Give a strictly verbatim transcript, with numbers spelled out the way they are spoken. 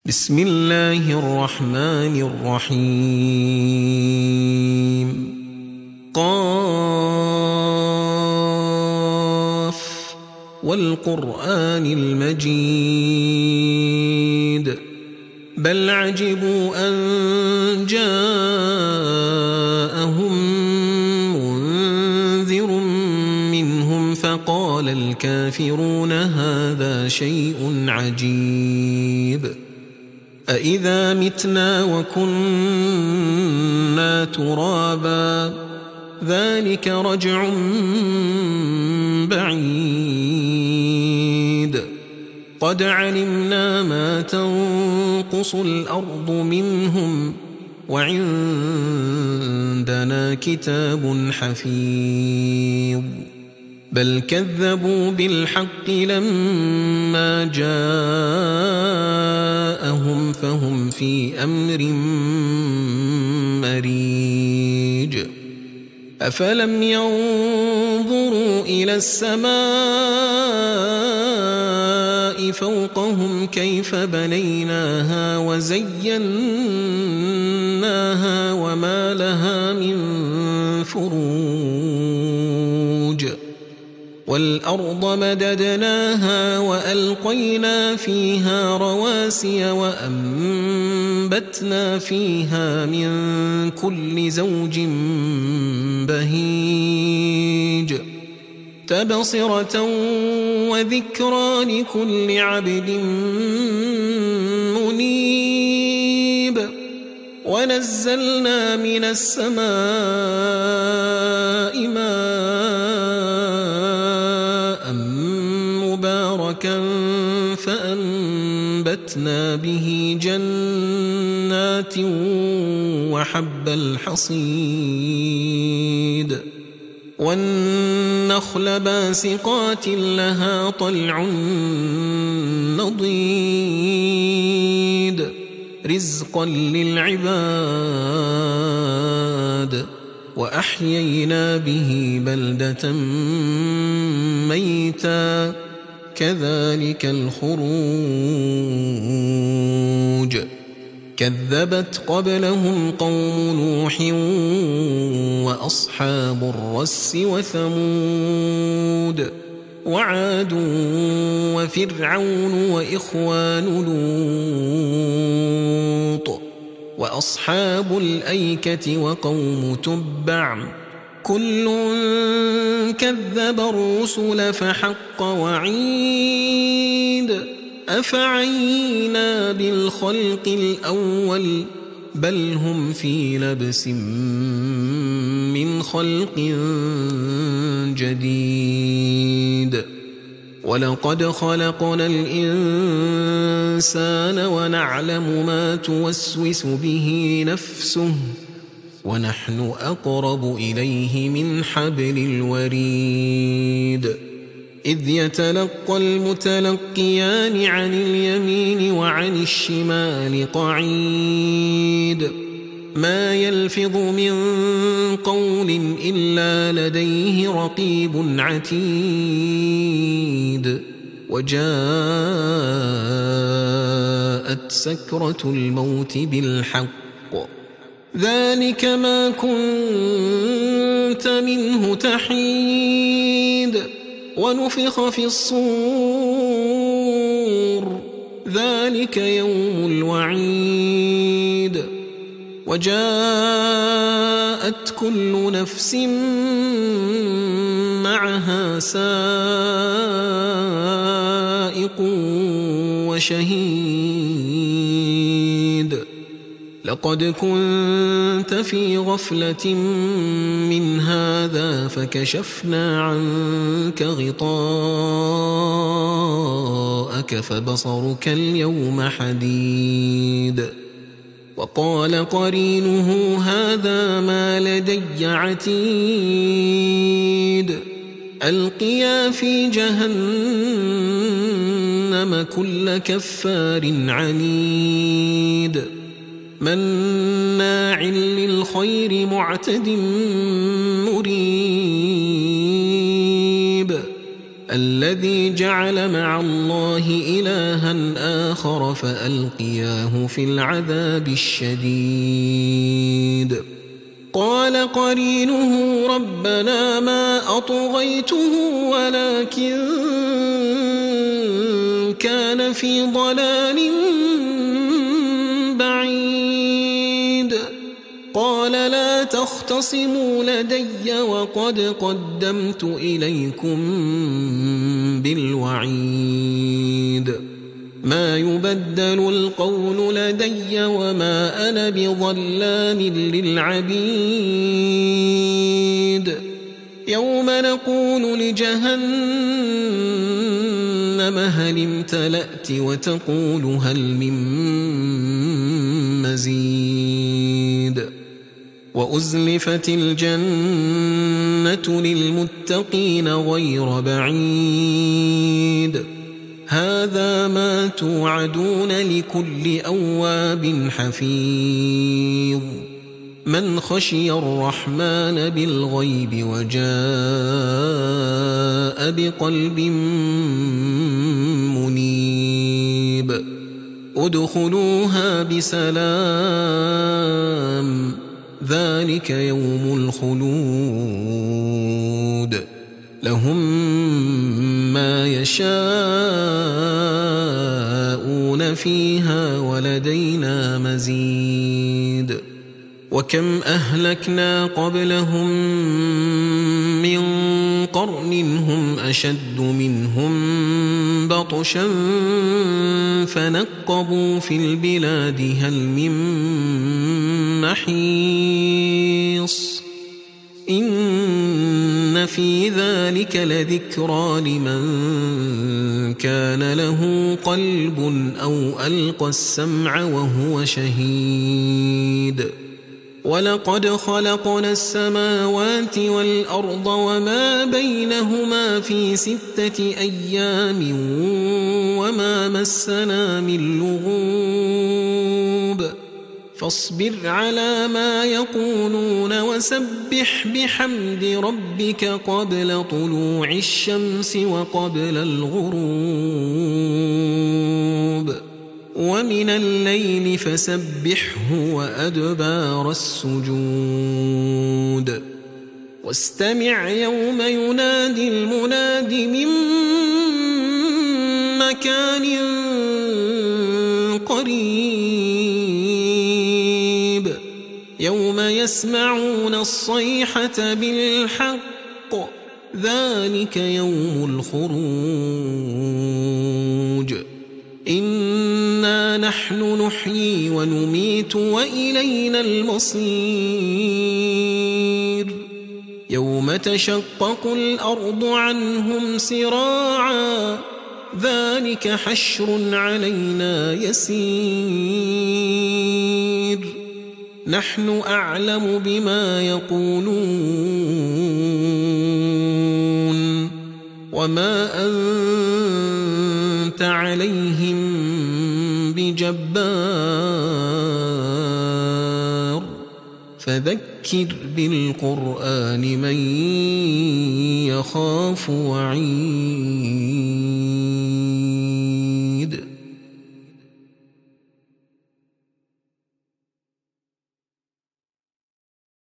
بسم الله الرحمن الرحيم قاف والقرآن المجيد بل عجبوا أن جاءهم منذر منهم فقال الكافرون هذا شيء عجيب أإذا متنا وكنا ترابا ذلك رجع بعيد قد علمنا ما تنقص الأرض منهم وعندنا كتاب حفيظ بل كذبوا بالحق لما جاءهم فهم في أمر مريج أفلم ينظروا إلى السماء فوقهم كيف بنيناها وزيناها وما لها من فروج والأرض مددناها وألقينا فيها رواسي وأنبتنا فيها من كل زوج بهيج تبصرة وذكرى لكل عبد منيب ونزلنا من السماء ماء مباركا فأنبتنا به جنات وحب الحصيد والنخل باسقات لها طلع نضيد رزقا للعباد وأحيينا به بلدة ميتا كذلك الخروج كذبت قبلهم قوم نوح وأصحاب الرس وثمود وعاد وفرعون وإخوان لوط وأصحاب الأيكة وقوم تبع كل كذب الرسل فحق وعيد أفعينا بالخلق الأول بل هم في لبس من خلق جديد ولقد خلقنا الإنسان ونعلم ما توسوس به نفسه ونحن أقرب إليه من حبل الوريد إذ يتلقى المتلقيان عن اليمين وعن الشمال قعيد ما يلفظ من قول إلا لديه رقيب عتيد وجاءت سكرة الموت بالحق ذلك ما كنت منه تحيد ونفخ في الصور ذلك يوم الوعيد وجاءت كل نفس معها سائق وشهيد لقد كنت في غفلة من هذا فكشفنا عنك غطاءك فبصرك اليوم حديد وقال قرينه هذا ما لدي عتيد ألقيا في جهنم كل كفار عنيد مناع للخير معتد مريب الذي جعل مع الله إلها آخر فألقياه في العذاب الشديد قال قرينه ربنا ما أطغيته ولكن كان في ضلال بعيد قال لا تختصموا لدي وقد قدمت إليكم بالوعيد ما يبدل القول لدي وما أنا بظلام للعبيد يوم نقول لجهنم هل امتلأت وتقول هل من مزيد وأزلفت الجنة للمتقين غير بعيد هذا ما توعدون لكل أواب حفيظ من خشي الرحمن بالغيب وجاء بقلب منيب ادخلوها بسلام ذلك يوم الخلود لهم ما يشاءون فيها ولدينا مزيد وكم أهلكنا قبلهم من قرن هم أشد منهم بطشا فنقبوا في البلاد هل من محيص إن في ذلك لذكرى لمن كان له قلب أو ألقى السمع وهو شهيد ولقد خلقنا السماوات والأرض وما بينهما في ستة أيام وما مسنا من لغوب فاصبر على ما يقولون وسبح بحمد ربك قبل طلوع الشمس وقبل الغروب ومن الليل فسبحه وأدبار السجود واستمع يوم ينادي المناد من مكان قريب يوم يسمعون الصيحة بالحق ذلك يوم الخروج إنا نحن نحيي ونميت وإلينا المصير يوم تشقق الأرض عنهم سراعا ذلك حشر علينا يسير نحن أعلم بما يقولون وما أنت عليهم بجبار فذكر بالقرآن من يخاف وعيد